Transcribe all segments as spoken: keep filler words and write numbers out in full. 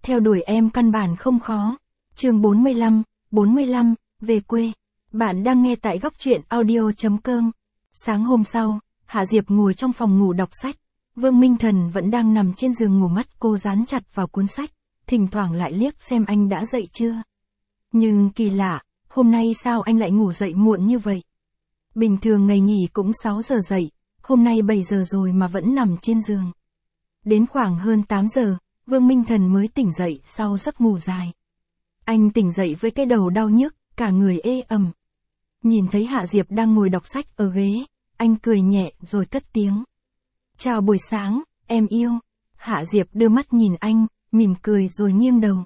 theo đuổi em căn bản không khó. Chương bốn mươi lăm, bốn mươi lăm, về quê. Bạn đang nghe tại góc truyện audio chấm com. Sáng hôm sau, Hạ Diệp ngồi trong phòng ngủ đọc sách. Vương Minh Thần vẫn đang nằm trên giường ngủ, mắt cô dán chặt vào cuốn sách, thỉnh thoảng lại liếc xem anh đã dậy chưa. Nhưng kỳ lạ, hôm nay sao anh lại ngủ dậy muộn như vậy? Bình thường ngày nghỉ cũng sáu giờ dậy, hôm nay bảy giờ rồi mà vẫn nằm trên giường. Đến khoảng hơn tám giờ, Vương Minh Thần mới tỉnh dậy sau giấc ngủ dài. Anh tỉnh dậy với cái đầu đau nhức, cả người ê ẩm. Nhìn thấy Hạ Diệp đang ngồi đọc sách ở ghế, anh cười nhẹ rồi cất tiếng. Chào buổi sáng, em yêu. Hạ Diệp đưa mắt nhìn anh, mỉm cười rồi nghiêng đầu.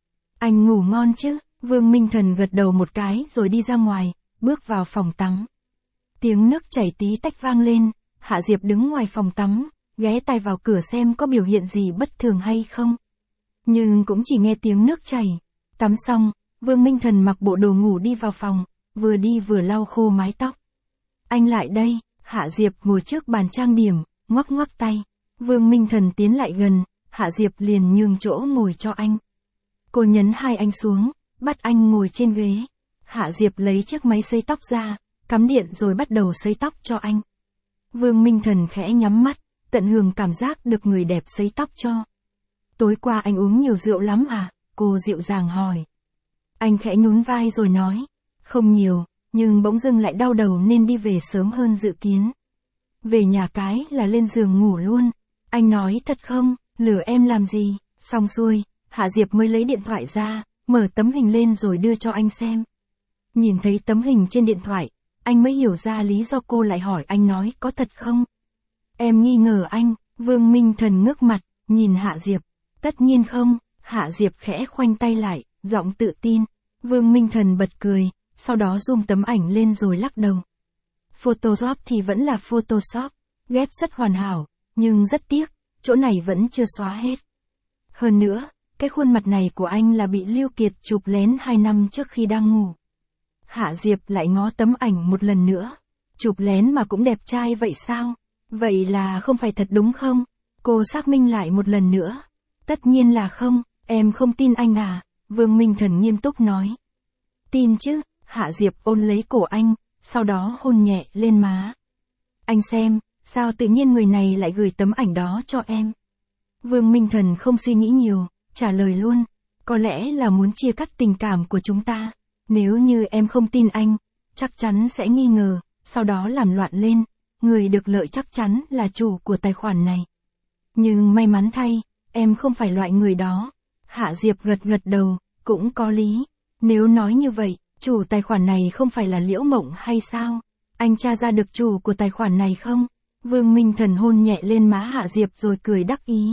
Anh ngủ ngon chứ? Vương Minh Thần gật đầu một cái rồi đi ra ngoài, bước vào phòng tắm. Tiếng nước chảy tí tách vang lên, Hạ Diệp đứng ngoài phòng tắm, ghé tai vào cửa xem có biểu hiện gì bất thường hay không. Nhưng cũng chỉ nghe tiếng nước chảy. Tắm xong, Vương Minh Thần mặc bộ đồ ngủ đi vào phòng, vừa đi vừa lau khô mái tóc. Anh lại đây. Hạ Diệp ngồi trước bàn trang điểm, ngoắc ngoắc tay. Vương Minh Thần tiến lại gần, Hạ Diệp liền nhường chỗ ngồi cho anh. Cô nhấn hai anh xuống, bắt anh ngồi trên ghế. Hạ Diệp lấy chiếc máy sấy tóc ra, cắm điện rồi bắt đầu sấy tóc cho anh. Vương Minh Thần khẽ nhắm mắt, tận hưởng cảm giác được người đẹp sấy tóc cho. Tối qua anh uống nhiều rượu lắm à? Cô dịu dàng hỏi. Anh khẽ nhún vai rồi nói, không nhiều, nhưng bỗng dưng lại đau đầu nên đi về sớm hơn dự kiến. Về nhà cái là lên giường ngủ luôn. Anh nói thật không, lừa em làm gì? Xong xuôi, Hạ Diệp mới lấy điện thoại ra, mở tấm hình lên rồi đưa cho anh xem. Nhìn thấy tấm hình trên điện thoại, anh mới hiểu ra lý do cô lại hỏi anh nói có thật không? Em nghi ngờ anh. Vương Minh Thần ngước mặt, nhìn Hạ Diệp. Tất nhiên không. Hạ Diệp khẽ khoanh tay lại, giọng tự tin. Vương Minh Thần bật cười, sau đó zoom tấm ảnh lên rồi lắc đầu. Photoshop thì vẫn là Photoshop, ghép rất hoàn hảo, nhưng rất tiếc, chỗ này vẫn chưa xóa hết. Hơn nữa, cái khuôn mặt này của anh là bị Lưu Kiệt chụp lén hai năm trước khi đang ngủ. Hạ Diệp lại ngó tấm ảnh một lần nữa. Chụp lén mà cũng đẹp trai vậy sao? Vậy là không phải thật đúng không? Cô xác minh lại một lần nữa. Tất nhiên là không, em không tin anh à? Vương Minh Thần nghiêm túc nói. Tin chứ? Hạ Diệp ôn lấy cổ anh, sau đó hôn nhẹ lên má. Anh xem, sao tự nhiên người này lại gửi tấm ảnh đó cho em? Vương Minh Thần không suy nghĩ nhiều, trả lời luôn. Có lẽ là muốn chia cắt tình cảm của chúng ta. Nếu như em không tin anh, chắc chắn sẽ nghi ngờ, sau đó làm loạn lên. Người được lợi chắc chắn là chủ của tài khoản này. Nhưng may mắn thay, em không phải loại người đó. Hạ Diệp gật gật đầu, cũng có lý. Nếu nói như vậy, chủ tài khoản này không phải là Liễu Mộng hay sao? Anh tra ra được chủ của tài khoản này không? Vương Minh Thần hôn nhẹ lên má Hạ Diệp rồi cười đắc ý.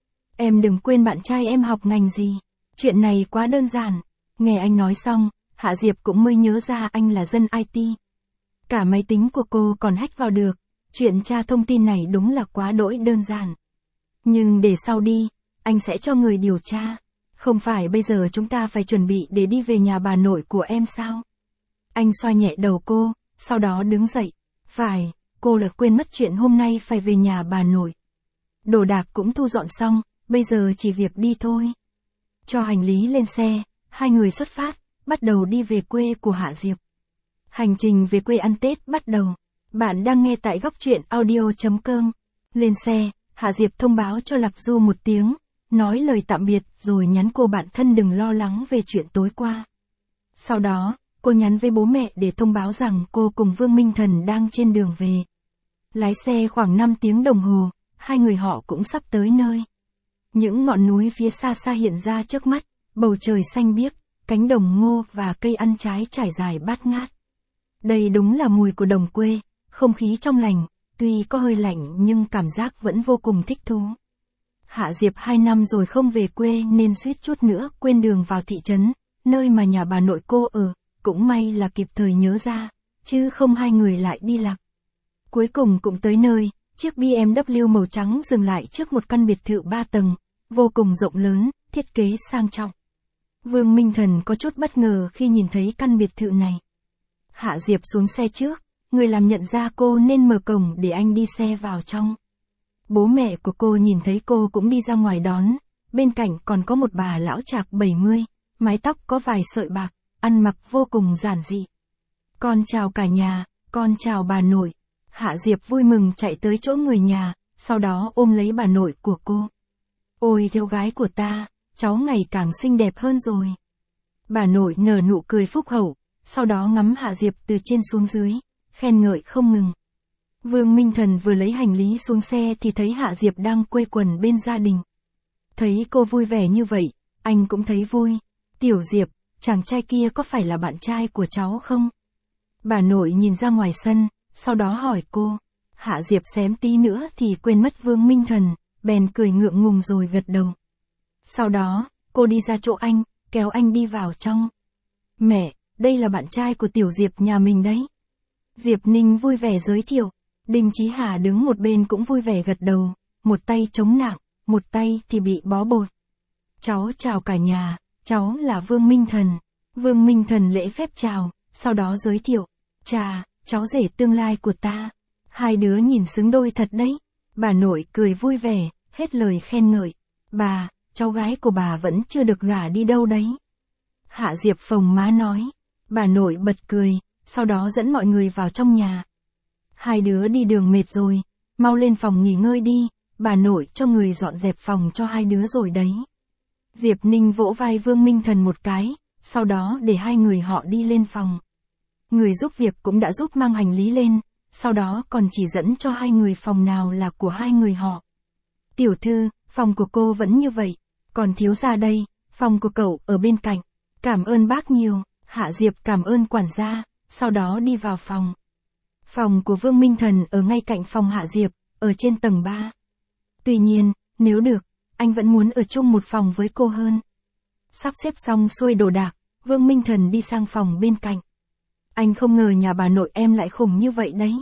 Em đừng quên bạn trai em học ngành gì. Chuyện này quá đơn giản. Nghe anh nói xong, Hạ Diệp cũng mới nhớ ra anh là dân i tê. Cả máy tính của cô còn hack vào được. Chuyện tra thông tin này đúng là quá đỗi đơn giản. Nhưng để sau đi, anh sẽ cho người điều tra. Không phải bây giờ chúng ta phải chuẩn bị để đi về nhà bà nội của em sao? Anh xoa nhẹ đầu cô, sau đó đứng dậy. Phải, cô là quên mất chuyện hôm nay phải về nhà bà nội. Đồ đạc cũng thu dọn xong, bây giờ chỉ việc đi thôi. Cho hành lý lên xe, hai người xuất phát, bắt đầu đi về quê của Hạ Diệp. Hành trình về quê ăn Tết bắt đầu. Bạn đang nghe tại góc truyện audio chấm com. Lên xe, Hạ Diệp thông báo cho Lạc Du một tiếng, nói lời tạm biệt rồi nhắn cô bạn thân đừng lo lắng về chuyện tối qua. Sau đó, cô nhắn với bố mẹ để thông báo rằng cô cùng Vương Minh Thần đang trên đường về. Lái xe khoảng năm tiếng đồng hồ, hai người họ cũng sắp tới nơi. Những ngọn núi phía xa xa hiện ra trước mắt, bầu trời xanh biếc, cánh đồng ngô và cây ăn trái trải dài bát ngát. Đây đúng là mùi của đồng quê, không khí trong lành, tuy có hơi lạnh nhưng cảm giác vẫn vô cùng thích thú. Hạ Diệp hai năm rồi không về quê nên suýt chút nữa quên đường vào thị trấn, nơi mà nhà bà nội cô ở, cũng may là kịp thời nhớ ra, chứ không hai người lại đi lạc. Cuối cùng cũng tới nơi, chiếc bê em vê màu trắng dừng lại trước một căn biệt thự ba tầng, vô cùng rộng lớn, thiết kế sang trọng. Vương Minh Thần có chút bất ngờ khi nhìn thấy căn biệt thự này. Hạ Diệp xuống xe trước, người làm nhận ra cô nên mở cổng để anh đi xe vào trong. Bố mẹ của cô nhìn thấy cô cũng đi ra ngoài đón, bên cạnh còn có một bà lão chạc bảy mươi, mái tóc có vài sợi bạc, ăn mặc vô cùng giản dị. Con chào cả nhà, con chào bà nội. Hạ Diệp vui mừng chạy tới chỗ người nhà, sau đó ôm lấy bà nội của cô. Ôi cháu gái của ta, cháu ngày càng xinh đẹp hơn rồi. Bà nội nở nụ cười phúc hậu, sau đó ngắm Hạ Diệp từ trên xuống dưới, khen ngợi không ngừng. Vương Minh Thần vừa lấy hành lý xuống xe thì thấy Hạ Diệp đang quây quần bên gia đình. Thấy cô vui vẻ như vậy, anh cũng thấy vui. Tiểu Diệp, chàng trai kia có phải là bạn trai của cháu không? Bà nội nhìn ra ngoài sân, sau đó hỏi cô. Hạ Diệp xém tí nữa thì quên mất Vương Minh Thần, bèn cười ngượng ngùng rồi gật đầu. Sau đó, cô đi ra chỗ anh, kéo anh đi vào trong. Mẹ, đây là bạn trai của Tiểu Diệp nhà mình đấy. Diệp Ninh vui vẻ giới thiệu. Đinh Chí Hà đứng một bên cũng vui vẻ gật đầu, một tay chống nạng, một tay thì bị bó bột. Cháu chào cả nhà, cháu là Vương Minh Thần. Vương Minh Thần lễ phép chào, sau đó giới thiệu. Chà, cháu rể tương lai của ta. Hai đứa nhìn xứng đôi thật đấy. Bà nội cười vui vẻ, hết lời khen ngợi. Bà, cháu gái của bà vẫn chưa được gả đi đâu đấy. Hạ Diệp phồng má nói. Bà nội bật cười, sau đó dẫn mọi người vào trong nhà. Hai đứa đi đường mệt rồi, mau lên phòng nghỉ ngơi đi, bà nội cho người dọn dẹp phòng cho hai đứa rồi đấy. Diệp Ninh vỗ vai Vương Minh Thần một cái, sau đó để hai người họ đi lên phòng. Người giúp việc cũng đã giúp mang hành lý lên, sau đó còn chỉ dẫn cho hai người phòng nào là của hai người họ. Tiểu thư, phòng của cô vẫn như vậy, còn thiếu gia đây, phòng của cậu ở bên cạnh. Cảm ơn bác nhiều. Hạ Diệp cảm ơn quản gia, sau đó đi vào phòng. Phòng của Vương Minh Thần ở ngay cạnh phòng Hạ Diệp, ở trên tầng ba. Tuy nhiên, nếu được, anh vẫn muốn ở chung một phòng với cô hơn. Sắp xếp xong xuôi đồ đạc, Vương Minh Thần đi sang phòng bên cạnh. Anh không ngờ nhà bà nội em lại khủng như vậy đấy.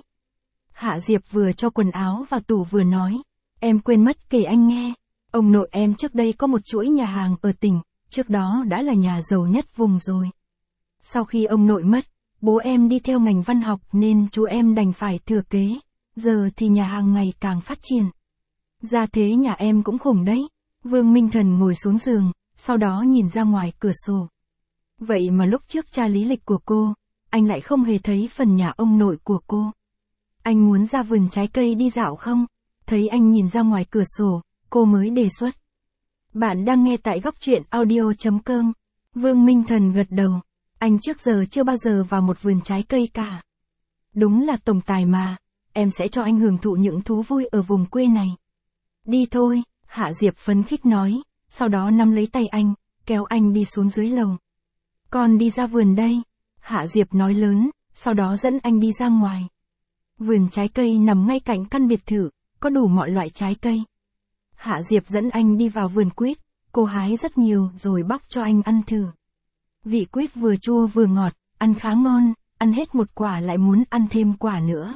Hạ Diệp vừa cho quần áo vào tủ vừa nói. Em quên mất kể anh nghe. Ông nội em trước đây có một chuỗi nhà hàng ở tỉnh, trước đó đã là nhà giàu nhất vùng rồi. Sau khi ông nội mất, bố em đi theo ngành văn học nên chú em đành phải thừa kế. Giờ thì nhà hàng ngày càng phát triển. Gia thế nhà em cũng khủng đấy. Vương Minh Thần ngồi xuống giường, sau đó nhìn ra ngoài cửa sổ. Vậy mà lúc trước tra lý lịch của cô, anh lại không hề thấy phần nhà ông nội của cô. Anh muốn ra vườn trái cây đi dạo không? Thấy anh nhìn ra ngoài cửa sổ, cô mới đề xuất. Bạn đang nghe tại góc truyện audio chấm com. Vương Minh Thần gật đầu. Anh trước giờ chưa bao giờ vào một vườn trái cây cả. Đúng là tổng tài mà, em sẽ cho anh hưởng thụ những thú vui ở vùng quê này. Đi thôi, Hạ Diệp phấn khích nói, sau đó nắm lấy tay anh, kéo anh đi xuống dưới lầu. Con đi ra vườn đây, Hạ Diệp nói lớn, sau đó dẫn anh đi ra ngoài. Vườn trái cây nằm ngay cạnh căn biệt thự, có đủ mọi loại trái cây. Hạ Diệp dẫn anh đi vào vườn quýt, cô hái rất nhiều rồi bóc cho anh ăn thử. Vị quýt vừa chua vừa ngọt, ăn khá ngon, ăn hết một quả lại muốn ăn thêm quả nữa.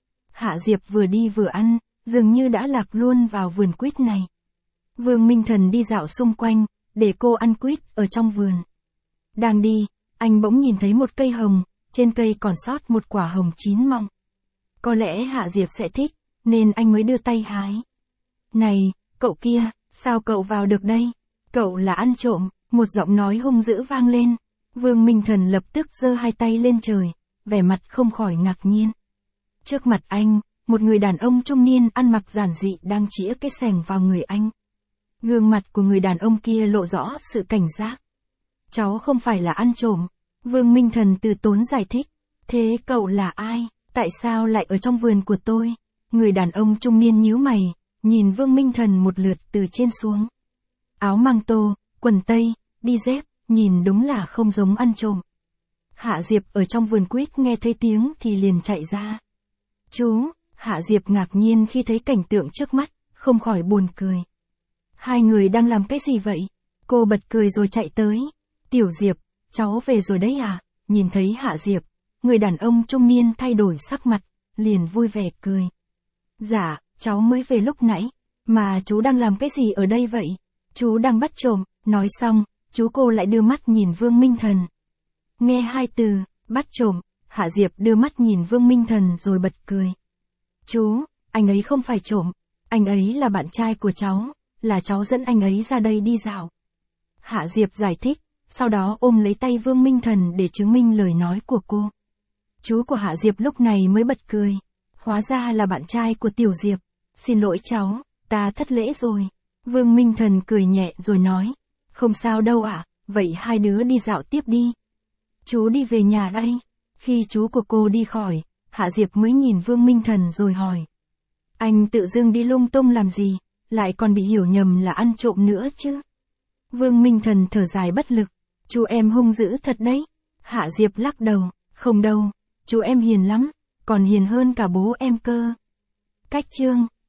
Hạ Diệp vừa đi vừa ăn, dường như đã lạc luôn vào vườn quýt này. Vương Minh Thần đi dạo xung quanh, để cô ăn quýt ở trong vườn. Đang đi, anh bỗng nhìn thấy một cây hồng, trên cây còn sót một quả hồng chín mọng. Có lẽ Hạ Diệp sẽ thích, nên anh mới đưa tay hái. Này, cậu kia, sao cậu vào được đây? Cậu là ăn trộm, một giọng nói hung dữ vang lên. Vương Minh Thần lập tức giơ hai tay lên trời, vẻ mặt không khỏi ngạc nhiên. Trước mặt anh, một người đàn ông trung niên ăn mặc giản dị đang chĩa cái xẻng vào người anh. Gương mặt của người đàn ông kia lộ rõ sự cảnh giác. Cháu không phải là ăn trộm. Vương Minh Thần từ tốn giải thích. Thế cậu là ai? Tại sao lại ở trong vườn của tôi? Người đàn ông trung niên nhíu mày, nhìn Vương Minh Thần một lượt từ trên xuống. Áo măng tô, quần tây, đi dép, nhìn đúng là không giống ăn trộm. Hạ Diệp ở trong vườn quýt nghe thấy tiếng thì liền chạy ra. Chú, Hạ Diệp ngạc nhiên khi thấy cảnh tượng trước mắt, không khỏi buồn cười. Hai người đang làm cái gì vậy? Cô bật cười rồi chạy tới. Tiểu Diệp, cháu về rồi đấy à? Nhìn thấy Hạ Diệp, người đàn ông trung niên thay đổi sắc mặt, liền vui vẻ cười. Dạ, cháu mới về lúc nãy, mà chú đang làm cái gì ở đây vậy? Chú đang bắt trộm. Nói xong, chú cô lại đưa mắt nhìn Vương Minh Thần. Nghe hai từ, bắt trộm, Hạ Diệp đưa mắt nhìn Vương Minh Thần rồi bật cười. Chú, anh ấy không phải trộm, anh ấy là bạn trai của cháu, là cháu dẫn anh ấy ra đây đi dạo. Hạ Diệp giải thích, sau đó ôm lấy tay Vương Minh Thần để chứng minh lời nói của cô. Chú của Hạ Diệp lúc này mới bật cười. Hóa ra là bạn trai của Tiểu Diệp. Xin lỗi cháu, ta thất lễ rồi. Vương Minh Thần cười nhẹ rồi nói. Không sao đâu ạ, vậy hai đứa đi dạo tiếp đi. Chú đi về nhà đây. Khi chú của cô đi khỏi, Hạ Diệp mới nhìn Vương Minh Thần rồi hỏi. Anh tự dưng đi lung tung làm gì, lại còn bị hiểu nhầm là ăn trộm nữa chứ. Vương Minh Thần thở dài bất lực. Chú em hung dữ thật đấy. Hạ Diệp lắc đầu. Không đâu, chú em hiền lắm, còn hiền hơn cả bố em cơ. Cách chương